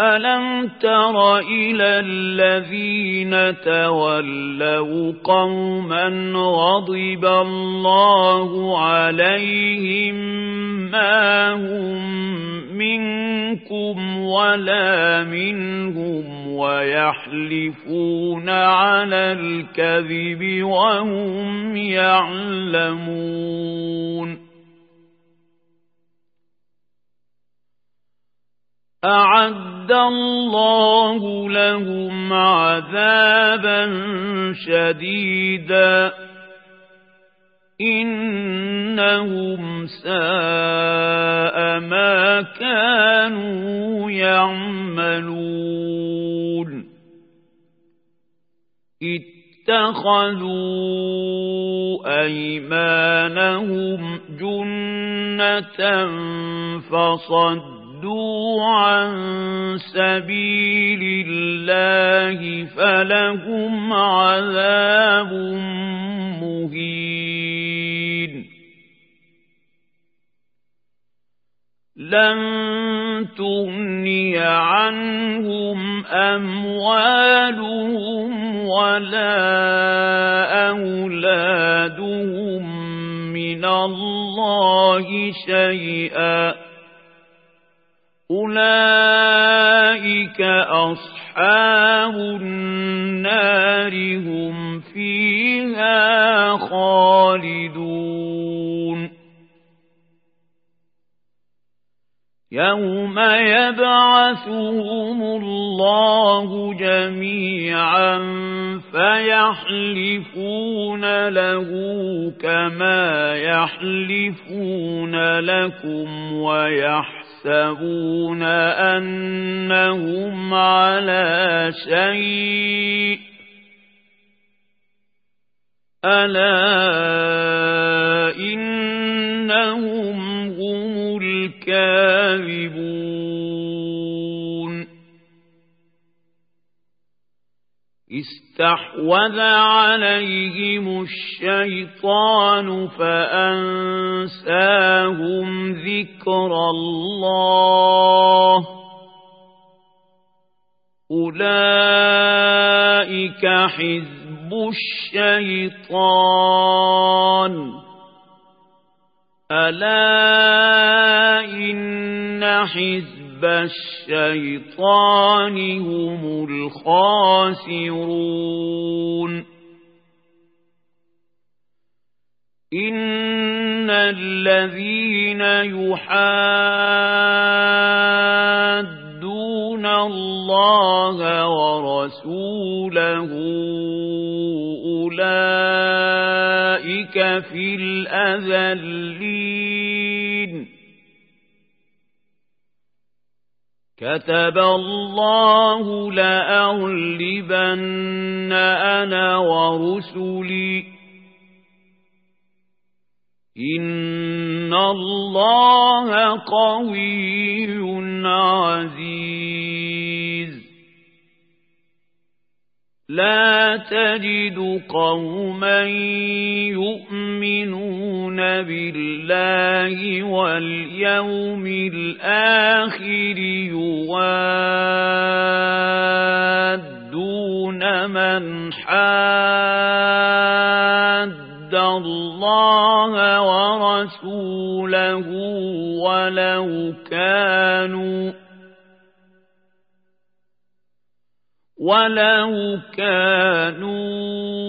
ألم تر إلى الذين تولوا قوما غضب الله عليهم ما هم منكم ولا منهم ويحلفون على الكذب وهم يعلمون أعد الله لهم عذابا شديدا إنهم ساء ما كانوا يعملون اتخذوا أيمانهم جنة فصدوا عن سبيل الله فلهم عذاب مهين لن تغني عنهم أموالهم ولا أولادهم من الله شيئا أولئك أصحاب النار هم فيها خالدون يوم يبعثهم الله جميعا فيحلفون له كما يحلفون لكم ويحسبون أنهم على شيء ألا إنهم هم الكاذبون استحوذ عليهم الشيطان فأنساهم ذكر الله أولئك حزب الشيطان ألا إن حزب الشيطان هم الخاسرون إن الذين يحادون الله ورسوله أولئك في الأذلين كتب الله لأغلبن أنا ورسلي إن الله قوي عزيز لا تجد قوما يؤمنون بالله واليوم الآخر يوادون من حاد الله ورسوله ولو كانوا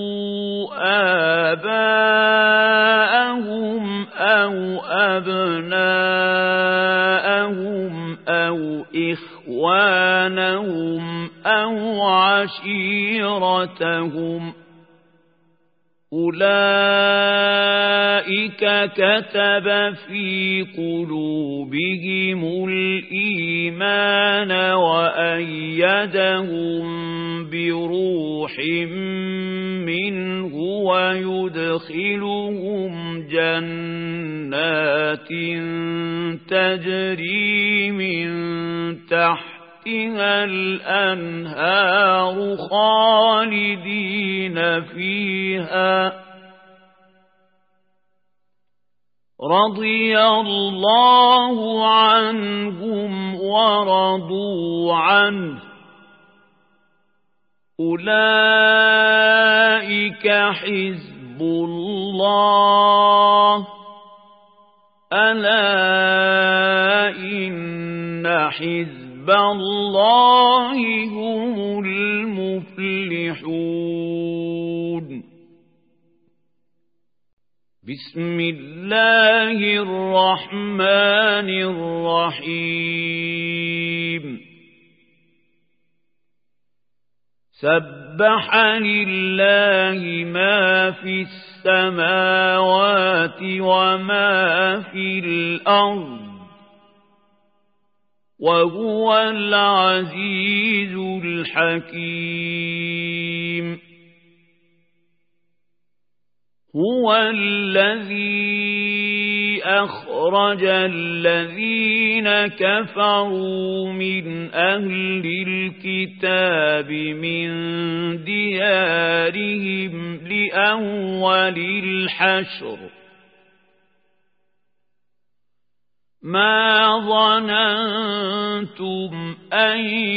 آباءهم أو أبناءهم أو إخوانهم أو عشيرتهم أولئك كتب في قلوبهم الإيمان وأيدهم بروح منه ويدخلهم جنات تجري من تحتها الأنهار خالدين فيها رضي الله عنهم ورضوا عنه أولئك حزب الله ألا إن حزب الله هم المفلحون بسم الله الرحمن الرحيم سبح لله ما في السماوات وما في الأرض وهو العزيز الحكيم هو الذي أخرج الذين كفروا من أهل الكتاب من ديارهم لأول الحشر ما ظننتم أن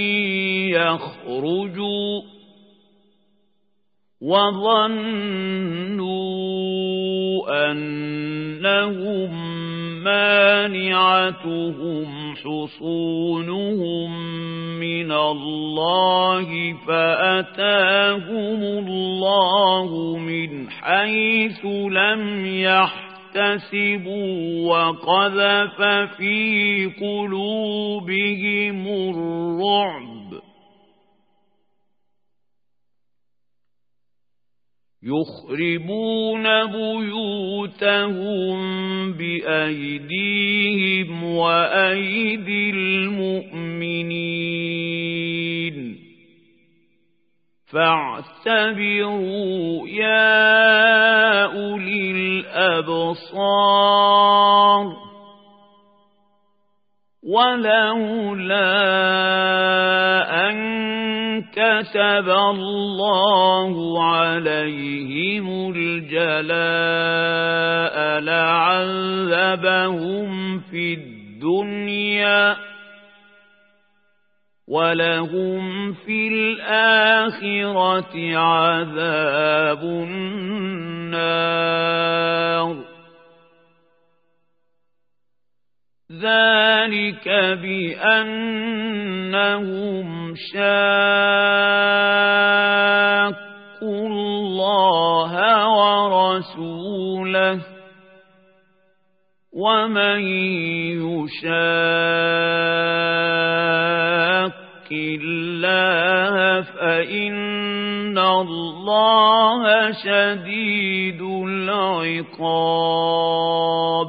يخرجوا وظنوا أنهم مانعتهم حصونهم من الله فأتاهم الله من حيث لم يحتسبوا وقذف في قلوبهم الرعب يخربون بيوتهم بأيديهم وأيدي المؤمنين فاعتبروا يا أولي الأبصار ولولا أن كتب الله عليهم الجلاء لعذبهم في الدنيا ولهم في الآخرة عذاب النار ذلك بأنهم شاقوا الله ورسوله ومن يشاق الله فإن الله شديد العقاب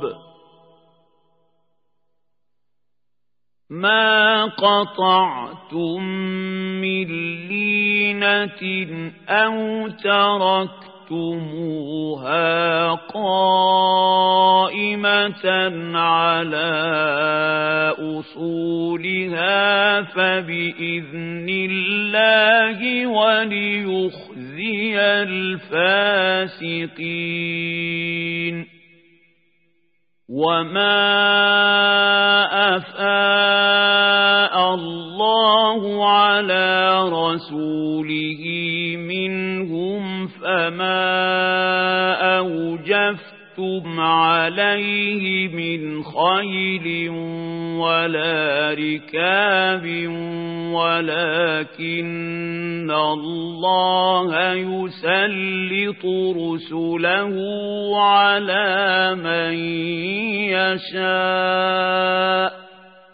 ما قطعتم من لينة أو تركتموها قائمة على أصولها فبإذن الله وليخزي الفاسقين وما أفاء الله على رسوله منهم فما أوجفتم عليه من خيل ولا ركاب ولكن الله يسلط رسله على من يشاء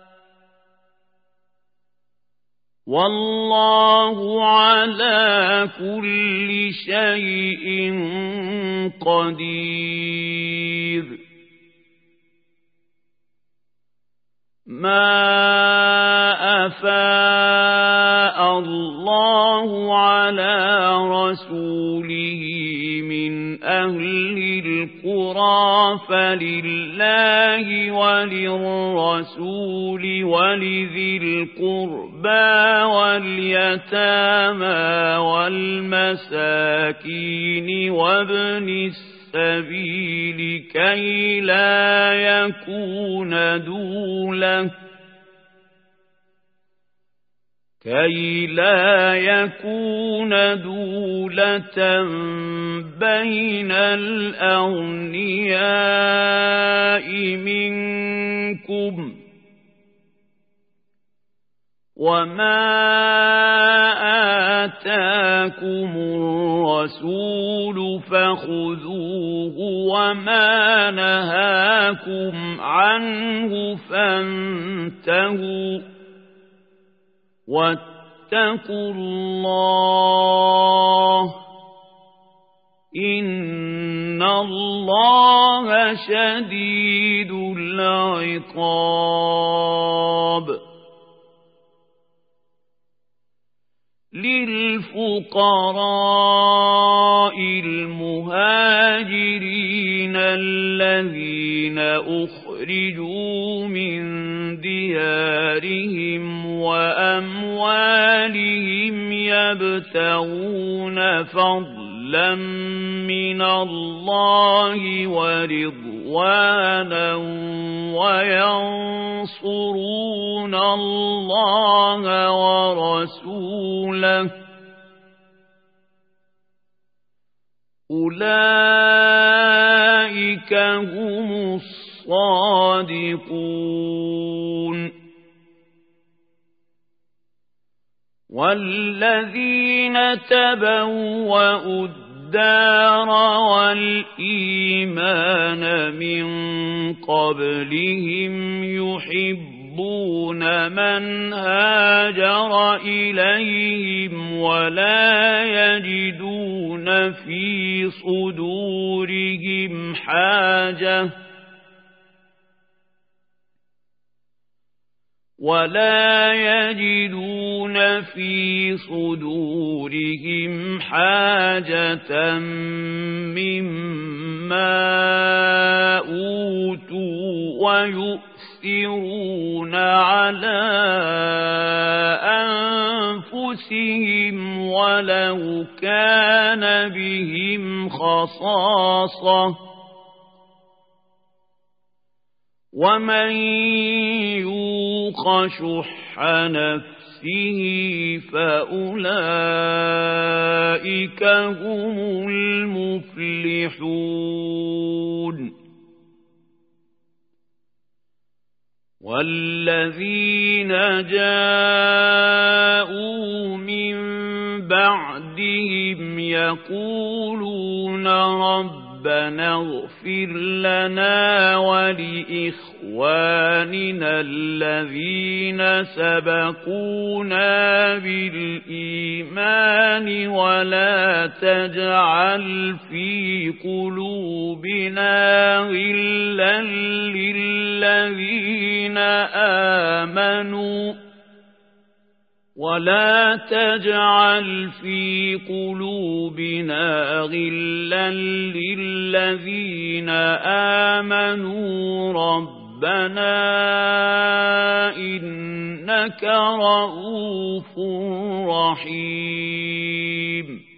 والله على كل شيء قدير ما أفاء الله على رسوله من أهل القرى فلله وللرسول ولذي القربى واليتامى والمساكين وابن السبيل كي لا يكون دولة بين الأغنياء منكم وما آتاكم الرسول فخذوه وما نهاكم عنه فانتهوا واتقوا الله إن الله شديد العقاب للفقراء المهاجرين الذين أخرجوا من ديارهم وأموالهم يبتغون فضلا من الله ورضوانا وينصرون الله ورسوله أولئك هم الصادقون والذين تبوأوا الدار والإيمان من قبلهم يحبون من هاجر إليهم ولا يجدون في صدورهم حاجة مما أوتوا ويؤثرون على أنفسهم ولو كان بهم خصاصة ومن يوق شح نفسه فأولئك هم المفلحون والذين جاءوا من بعدهم يقولون ربنا اغفر لنا ولإخواننا الذين سبقونا بالإيمان ولا تجعل في قلوبنا غلا للذين آمنوا ربنا إنك رؤوف رحيم